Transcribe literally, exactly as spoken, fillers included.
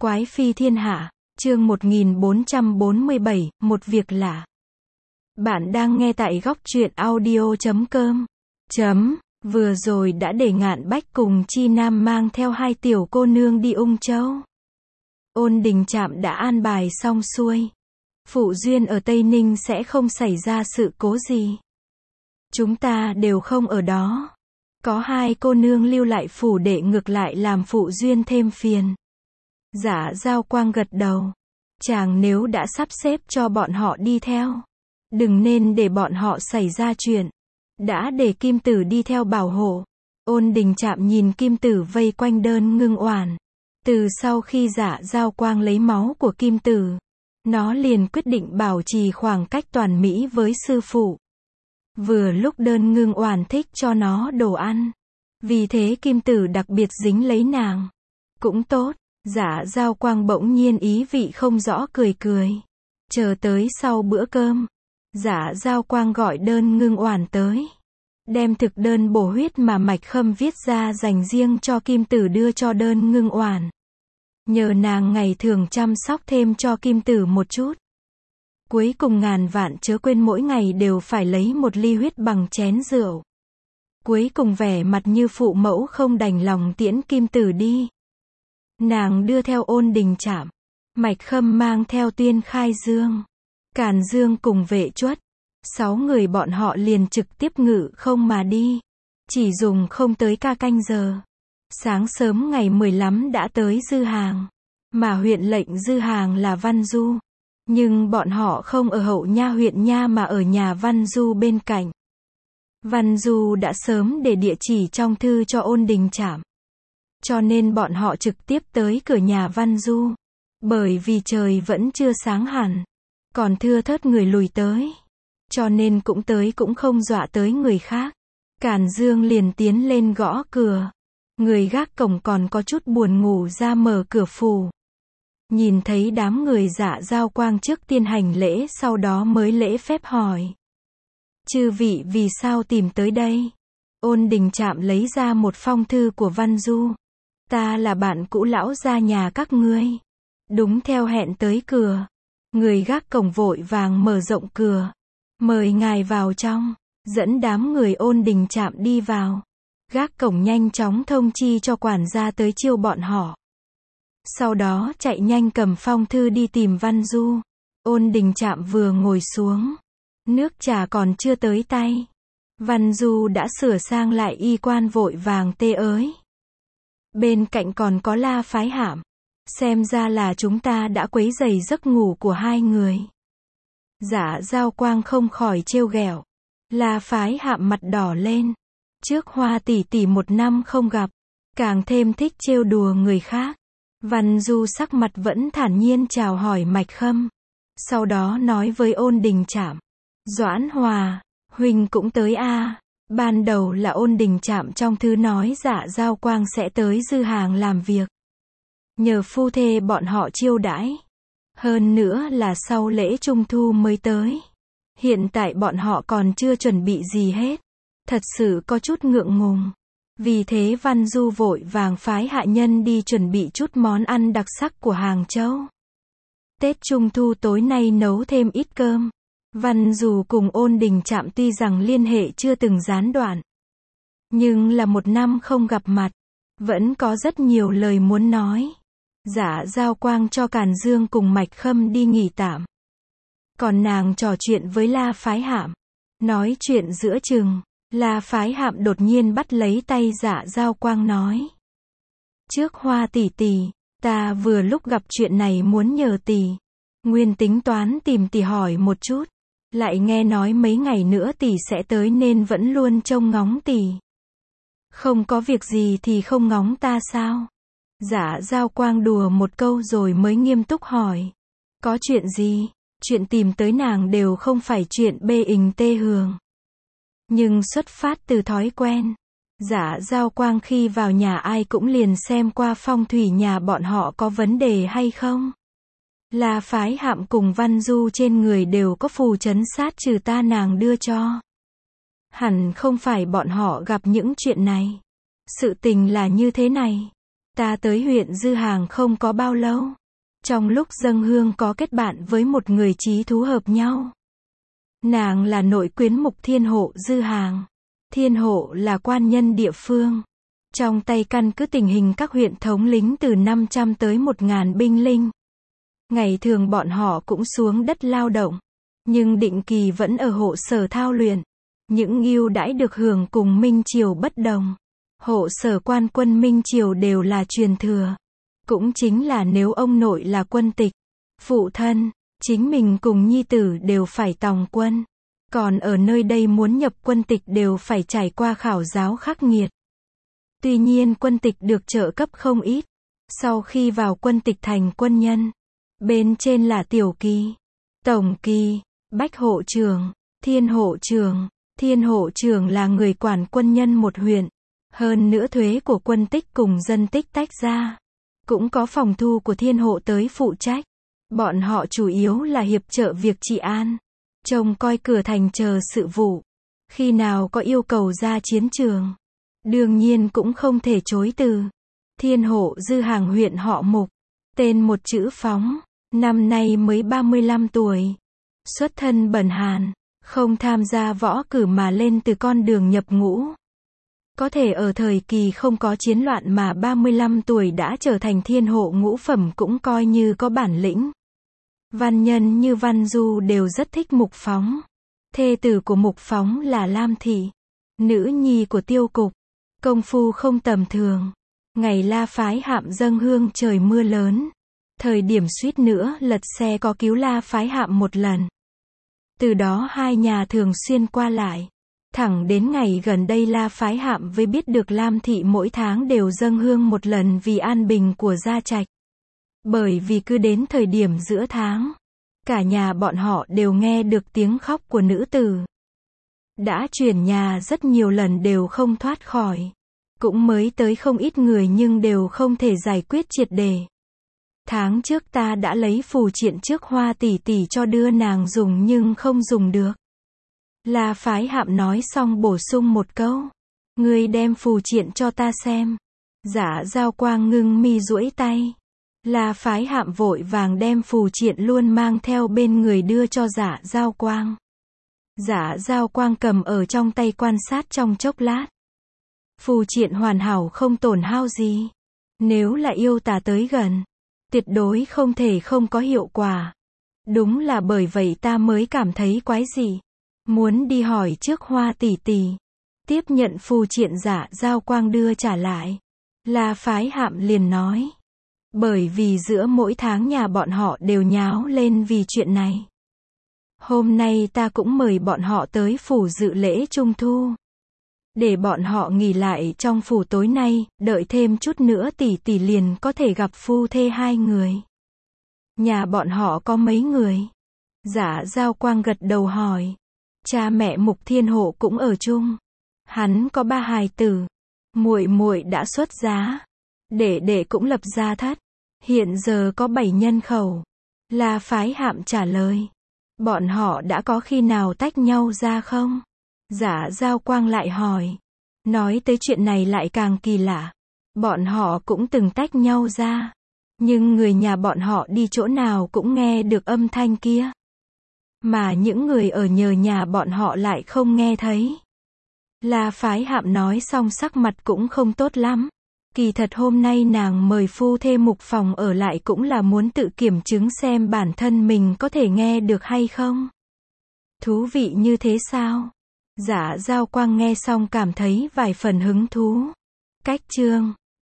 Quái phi thiên hạ, chương một nghìn bốn trăm bốn mươi bảy, một việc lạ. Bạn đang nghe tại góc truyện audio chấm com. Chấm, vừa rồi đã để Ngạn Bách cùng Chi Nam mang theo hai tiểu cô nương đi Ung Châu. Ôn Đình Trạm đã an bài xong xuôi. Phụ duyên ở Tây Ninh sẽ không xảy ra sự cố gì. Chúng ta đều không ở đó. Có hai cô nương lưu lại phủ đệ ngược lại làm phụ duyên thêm phiền. Dạ Giao Quang gật đầu. Chàng nếu đã sắp xếp cho bọn họ đi theo, đừng nên để bọn họ xảy ra chuyện. Đã để Kim Tử đi theo bảo hộ. Ôn Đình Trạm nhìn Kim Tử vây quanh Đơn Ngưng Oản. Từ sau khi Dạ Giao Quang lấy máu của Kim Tử, nó liền quyết định bảo trì khoảng cách toàn mỹ với sư phụ. Vừa lúc Đơn Ngưng Oản thích cho nó đồ ăn, vì thế Kim Tử đặc biệt dính lấy nàng. Cũng tốt. Dạ Giao Quang bỗng nhiên ý vị không rõ cười cười. Chờ tới sau bữa cơm, Dạ Giao Quang gọi Đơn Ngưng Oản tới, đem thực đơn bổ huyết mà Mạch Khâm viết ra dành riêng cho Kim Tử đưa cho Đơn Ngưng Oản. Nhờ nàng ngày thường chăm sóc thêm cho Kim Tử một chút. Cuối cùng ngàn vạn chớ quên mỗi ngày đều phải lấy một ly huyết bằng chén rượu. Cuối cùng vẻ mặt như phụ mẫu không đành lòng tiễn Kim Tử đi. Nàng đưa theo Ôn Đình Trạm, Mạch Khâm mang theo Tuyên Khai Dương, Càn Dương cùng Vệ Chuất. Sáu người bọn họ liền trực tiếp ngự không mà đi. Chỉ dùng không tới ca canh giờ. Sáng sớm ngày mười lăm đã tới Dư Hàng. Mà huyện lệnh Dư Hàng là Văn Du. Nhưng bọn họ không ở Hậu Nha huyện Nha mà ở nhà Văn Du bên cạnh. Văn Du đã sớm để địa chỉ trong thư cho Ôn Đình Trạm. Cho nên bọn họ trực tiếp tới cửa nhà Văn Du. Bởi vì trời vẫn chưa sáng hẳn, còn thưa thớt người lùi tới. Cho nên cũng tới cũng không dọa tới người khác. Càn Dương liền tiến lên gõ cửa. Người gác cổng còn có chút buồn ngủ ra mở cửa phủ. Nhìn thấy đám người Dạ Giao Quang trước tiên hành lễ sau đó mới lễ phép hỏi. Chư vị vì sao tìm tới đây? Ôn Đình Trạm lấy ra một phong thư của Văn Du. Ta là bạn cũ lão gia nhà các ngươi. Đúng theo hẹn tới cửa. Người gác cổng vội vàng mở rộng cửa. Mời ngài vào trong. Dẫn đám người Ôn Đình Trạm đi vào. Gác cổng nhanh chóng thông chi cho quản gia tới chiêu bọn họ. Sau đó chạy nhanh cầm phong thư đi tìm Văn Du. Ôn Đình Trạm vừa ngồi xuống. Nước trà còn chưa tới tay. Văn Du đã sửa sang lại y quan vội vàng tê ới. Bên cạnh còn có La Phái Hạm. Xem ra là chúng ta đã quấy rầy giấc ngủ của hai người. Dạ Giao Quang không khỏi trêu ghẹo. La Phái Hạm mặt đỏ lên. Trước Hoa tỷ tỷ một năm không gặp, càng thêm thích trêu đùa người khác. Văn Du sắc mặt vẫn thản nhiên chào hỏi Mạch Khâm. Sau đó nói với Ôn Đình Trạm. Doãn Hòa, huynh cũng tới a à. Ban đầu là Ôn Đình Trạm trong thư nói Dạ Giao Quang sẽ tới Dư Hàng làm việc. Nhờ phu thê bọn họ chiêu đãi. Hơn nữa là sau lễ Trung Thu mới tới. Hiện tại bọn họ còn chưa chuẩn bị gì hết. Thật sự có chút ngượng ngùng. Vì thế Văn Du vội vàng phái hạ nhân đi chuẩn bị chút món ăn đặc sắc của Hàng Châu. Tết Trung Thu tối nay nấu thêm ít cơm. Văn Du cùng Ôn Đình Trạm tuy rằng liên hệ chưa từng gián đoạn, nhưng là một năm không gặp mặt, vẫn có rất nhiều lời muốn nói. Dạ Giao Quang cho Càn Dương cùng Mạch Khâm đi nghỉ tạm. Còn nàng trò chuyện với La Phái Hạm. Nói chuyện giữa chừng, La Phái Hạm đột nhiên bắt lấy tay Dạ Giao Quang nói. Trước Hoa tỷ tỷ, ta vừa lúc gặp chuyện này muốn nhờ tỷ. Nguyên tính toán tìm tỷ hỏi một chút. Lại nghe nói mấy ngày nữa tỷ sẽ tới nên vẫn luôn trông ngóng tỷ. Không có việc gì thì không ngóng ta sao? Dạ Giao Quang đùa một câu rồi mới nghiêm túc hỏi. Có chuyện gì? Chuyện tìm tới nàng đều không phải chuyện bê ình tê hường. Nhưng xuất phát từ thói quen. Dạ Giao Quang khi vào nhà ai cũng liền xem qua phong thủy nhà bọn họ có vấn đề hay không. La Phái Hạm cùng Văn Du trên người đều có phù trấn sát trừ ta nàng đưa cho. Hẳn không phải bọn họ gặp những chuyện này. Sự tình là như thế này. Ta tới huyện Dư Hàng không có bao lâu. Trong lúc dâng hương có kết bạn với một người chí thú hợp nhau. Nàng là nội quyến mục Thiên Hộ Dư Hàng. Thiên Hộ là quan nhân địa phương. Trong tay căn cứ tình hình các huyện thống lĩnh từ năm trăm tới một nghìn binh linh. Ngày thường bọn họ cũng xuống đất lao động. Nhưng định kỳ vẫn ở hộ sở thao luyện. Những ưu đãi được hưởng cùng Minh Triều bất đồng. Hộ sở quan quân Minh Triều đều là truyền thừa. Cũng chính là nếu ông nội là quân tịch, phụ thân, chính mình cùng nhi tử đều phải tòng quân. Còn ở nơi đây muốn nhập quân tịch đều phải trải qua khảo giáo khắc nghiệt. Tuy nhiên quân tịch được trợ cấp không ít. Sau khi vào quân tịch thành quân nhân, bên trên là tiểu kỳ, tổng kỳ, bách hộ trưởng, thiên hộ trưởng. Thiên hộ trưởng là người quản quân nhân một huyện. Hơn nữa thuế của quân tích cùng dân tích tách ra. Cũng có phòng thu của thiên hộ tới phụ trách. Bọn họ chủ yếu là hiệp trợ việc trị an. Trông coi cửa thành chờ sự vụ. Khi nào có yêu cầu ra chiến trường. Đương nhiên cũng không thể chối từ. Thiên hộ Dư Hàng huyện họ Mục. Tên một chữ Phóng. Năm nay mới ba mươi lăm tuổi. Xuất thân bần hàn. Không tham gia võ cử mà lên từ con đường nhập ngũ. Có thể ở thời kỳ không có chiến loạn mà ba mươi lăm tuổi đã trở thành thiên hộ ngũ phẩm cũng coi như có bản lĩnh. Văn nhân như Văn Du đều rất thích Mục Phóng. Thê tử của Mục Phóng là Lam Thị, nữ nhi của Tiêu Cục. Công phu không tầm thường. Ngày La Phái Hạm dâng hương trời mưa lớn. Thời điểm suýt nữa lật xe có cứu La Phái Hạm một lần. Từ đó hai nhà thường xuyên qua lại. Thẳng đến ngày gần đây La Phái Hạm mới biết được Lam Thị mỗi tháng đều dâng hương một lần vì an bình của gia trạch. Bởi vì cứ đến thời điểm giữa tháng, cả nhà bọn họ đều nghe được tiếng khóc của nữ tử. Đã chuyển nhà rất nhiều lần đều không thoát khỏi. Cũng mới tới không ít người nhưng đều không thể giải quyết triệt đề. Tháng trước ta đã lấy phù triện trước Hoa tỷ tỷ cho đưa nàng dùng nhưng không dùng được. La Phái Hạm nói xong bổ sung một câu. Ngươi đem phù triện cho ta xem. Giả Giao Quang ngưng mi duỗi tay. La Phái Hạm vội vàng đem phù triện luôn mang theo bên người đưa cho Giả Giao Quang. Giả Giao Quang cầm ở trong tay quan sát trong chốc lát. Phù triện hoàn hảo không tổn hao gì. Nếu là yêu tà tới gần, tuyệt đối không thể không có hiệu quả. Đúng là bởi vậy ta mới cảm thấy quái dị. Muốn đi hỏi trước Hoa tỷ tỷ. Tiếp nhận phù triện Giả Giao Quang đưa trả lại. La Phái Hạm liền nói. Bởi vì giữa mỗi tháng nhà bọn họ đều nháo lên vì chuyện này. Hôm nay ta cũng mời bọn họ tới phủ dự lễ trung thu. Để bọn họ nghỉ lại trong phủ tối nay, đợi thêm chút nữa tỷ tỷ liền có thể gặp phu thê hai người. Nhà bọn họ có mấy người? Giả Giao Quang gật đầu hỏi. Cha mẹ Mục Thiên Hộ cũng ở chung. Hắn có ba hài tử. Muội muội đã xuất giá. Đệ đệ cũng lập gia thất. Hiện giờ có bảy nhân khẩu. La Phái Hạm trả lời. Bọn họ đã có khi nào tách nhau ra không? Giả Giao Quang lại hỏi. Nói tới chuyện này lại càng kỳ lạ. Bọn họ cũng từng tách nhau ra. Nhưng người nhà bọn họ đi chỗ nào cũng nghe được âm thanh kia. Mà những người ở nhờ nhà bọn họ lại không nghe thấy. La Phái Hạm nói xong sắc mặt cũng không tốt lắm. Kỳ thật hôm nay nàng mời phu thê Mục phòng ở lại cũng là muốn tự kiểm chứng xem bản thân mình có thể nghe được hay không. Thú vị như thế sao? Giả Giao Quang nghe xong cảm thấy vài phần hứng thú. Cách chương